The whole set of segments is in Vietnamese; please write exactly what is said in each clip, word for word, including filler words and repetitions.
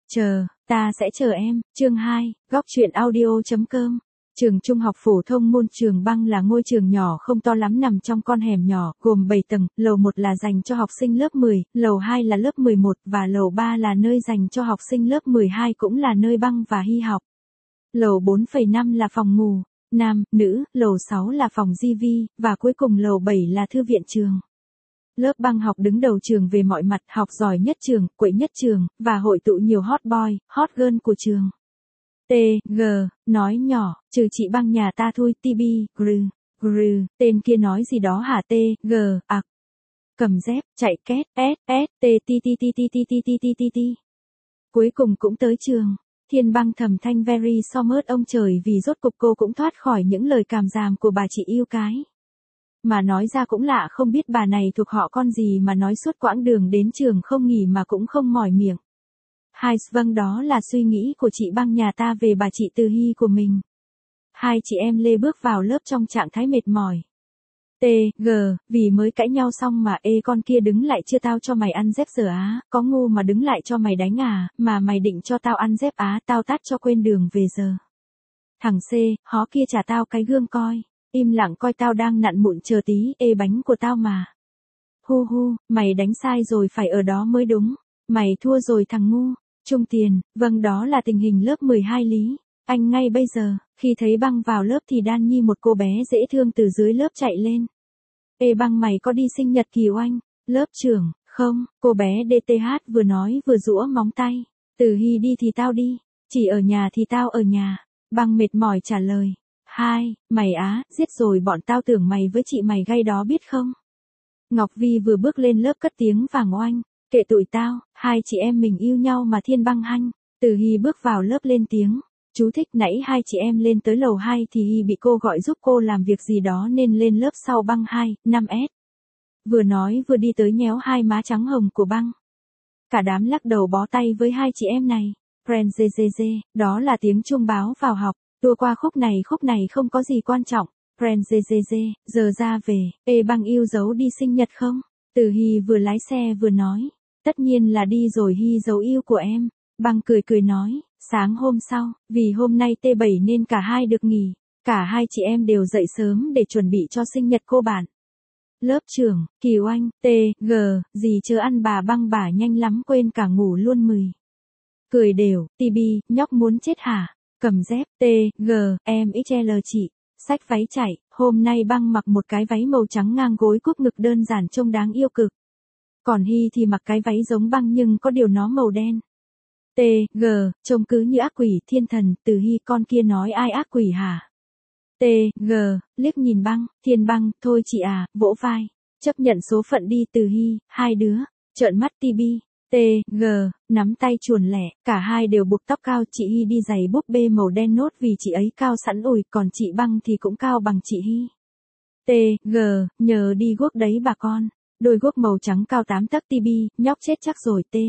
Chờ, ta sẽ chờ em, chương hai, góc truyện audio.com. Trường Trung học phổ thông Môn Trường Băng là ngôi trường nhỏ không to lắm nằm trong con hẻm nhỏ, gồm bảy tầng, lầu một là dành cho học sinh lớp mười, lầu hai là lớp mười một và lầu ba là nơi dành cho học sinh lớp mười hai cũng là nơi Băng và Hy học. Lầu bốn phẩy năm là phòng ngủ, nam, nữ, lầu sáu là phòng gi vi, và cuối cùng lầu bảy là thư viện trường. Lớp Băng học đứng đầu trường về mọi mặt, học giỏi nhất trường, quậy nhất trường, và hội tụ nhiều hot boy, hot girl của trường. T, G, nói nhỏ, trừ chị Băng nhà ta thôi, T B, Gr, Gr, tên kia nói gì đó hả T, G, ạc. Cầm dép, chạy két, S, S, T, T, T, T, T, T, T, T, T, T. Cuối cùng cũng tới trường. Thiên Băng thầm thanh very so mớt ông trời vì rốt cục cô cũng thoát khỏi những lời càm ràm của bà chị yêu cái. Mà nói ra cũng lạ, không biết bà này thuộc họ con gì mà nói suốt quãng đường đến trường không nghỉ mà cũng không mỏi miệng. Hai, vâng, đó là suy nghĩ của chị Băng nhà ta về bà chị Từ Hy của mình. Hai chị em Lê bước vào lớp trong trạng thái mệt mỏi. T, G, vì mới cãi nhau xong mà ê con kia đứng lại chưa tao cho mày ăn dép giờ á, có ngu mà đứng lại cho mày đánh à, mà mày định cho tao ăn dép á, tao tát cho quên đường về giờ. Thằng C, hó kia trả tao cái gương coi, im lặng coi tao đang nặn mụn chờ tí, ê bánh của tao mà. Hu hu, mày đánh sai rồi phải ở đó mới đúng, mày thua rồi thằng ngu. Trung tiền, vâng đó là tình hình lớp mười hai Lý. Anh ngay bây giờ, khi thấy Băng vào lớp thì đan nhi một cô bé dễ thương từ dưới lớp chạy lên. Ê Băng mày có đi sinh nhật Kỳ Oanh? Lớp trưởng, không, cô bé đê tê hát vừa nói vừa giũa móng tay. Từ Hy đi thì tao đi, chỉ ở nhà thì tao ở nhà. Băng mệt mỏi trả lời. Hai, mày á, giết rồi bọn tao tưởng mày với chị mày gay đó biết không? Ngọc Vi vừa bước lên lớp cất tiếng vàng oanh. Kệ tụi tao, hai chị em mình yêu nhau mà Thiên Băng hanh. Từ Hy bước vào lớp lên tiếng. Chú thích nãy hai chị em lên tới lầu hai thì Hy bị cô gọi giúp cô làm việc gì đó nên lên lớp sau Băng hai, năm S. Vừa nói vừa đi tới nhéo hai má trắng hồng của Băng. Cả đám lắc đầu bó tay với hai chị em này. Friend dê dê dê, đó là tiếng chuông báo vào học. Tua qua khúc này khúc này không có gì quan trọng. Friend dê dê dê, giờ ra về, ê Băng yêu dấu đi sinh nhật không? Từ Hy vừa lái xe vừa nói. Tất nhiên là đi rồi Hy dấu yêu của em. Băng cười cười nói, sáng hôm sau, vì hôm nay T bảy nên cả hai được nghỉ. Cả hai chị em đều dậy sớm để chuẩn bị cho sinh nhật cô bạn. Lớp trưởng, Kỳ Oanh, T, G, gì chớ ăn bà Băng bà nhanh lắm quên cả ngủ luôn mười. Cười đều, T B, nhóc muốn chết hả? Cầm dép, T, G, em ích lờ chị. Xách váy chạy, hôm nay Băng mặc một cái váy màu trắng ngang gối cúp ngực đơn giản trông đáng yêu cực. Còn Hy thì mặc cái váy giống Băng nhưng có điều nó màu đen. T, G, trông cứ như ác quỷ thiên thần, Từ Hy con kia nói ai ác quỷ hả? T, G, liếc nhìn Băng, Thiên Băng, thôi chị à, vỗ vai. Chấp nhận số phận đi Từ Hy, hai đứa, trợn mắt T B. T, G, nắm tay chuồn lẻ, cả hai đều buộc tóc cao, chị Hy đi giày búp bê màu đen nốt vì chị ấy cao sẵn ủi, còn chị Băng thì cũng cao bằng chị Hy. T, G, nhờ đi guốc đấy bà con. Đôi guốc màu trắng cao tám tấc T B, nhóc chết chắc rồi T.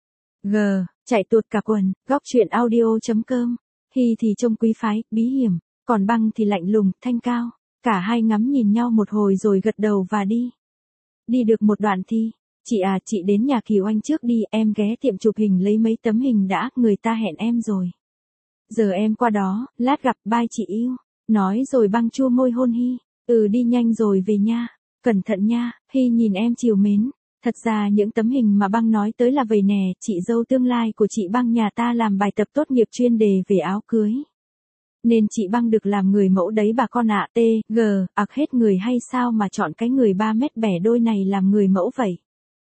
G, chạy tuột cả quần, góc truyện audio.com. Hy thì trông quý phái, bí hiểm, còn Băng thì lạnh lùng, thanh cao. Cả hai ngắm nhìn nhau một hồi rồi gật đầu và đi. Đi được một đoạn thì, chị à chị đến nhà Kỳ Oanh trước đi, em ghé tiệm chụp hình lấy mấy tấm hình đã, người ta hẹn em rồi. Giờ em qua đó, lát gặp, bye chị yêu. Nói rồi Băng chua môi hôn Hy. Ừ đi nhanh rồi về nha. Cẩn thận nha, Hy nhìn em chiều mến. Thật ra những tấm hình mà Băng nói tới là vậy nè, chị dâu tương lai của chị Băng nhà ta làm bài tập tốt nghiệp chuyên đề về áo cưới. Nên chị Băng được làm người mẫu đấy bà con ạ. T, G, ặc hết người hay sao mà chọn cái người ba mét bẻ đôi này làm người mẫu vậy?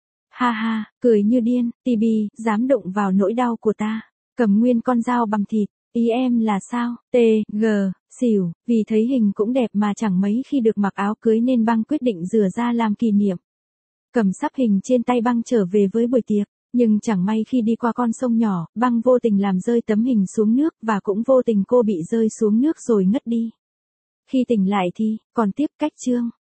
Ha ha, cười như điên, T B, dám đụng vào nỗi đau của ta. Cầm nguyên con dao bằng thịt, ý em là sao? T, G, xỉu, vì thấy hình cũng đẹp mà chẳng mấy khi được mặc áo cưới nên Băng quyết định rửa ra làm kỷ niệm. Cầm sắp hình trên tay Băng trở về với buổi tiệc, nhưng chẳng may khi đi qua con sông nhỏ, Băng vô tình làm rơi tấm hình xuống nước và cũng vô tình cô bị rơi xuống nước rồi ngất đi. Khi tỉnh lại thì, còn tiếp cách chương.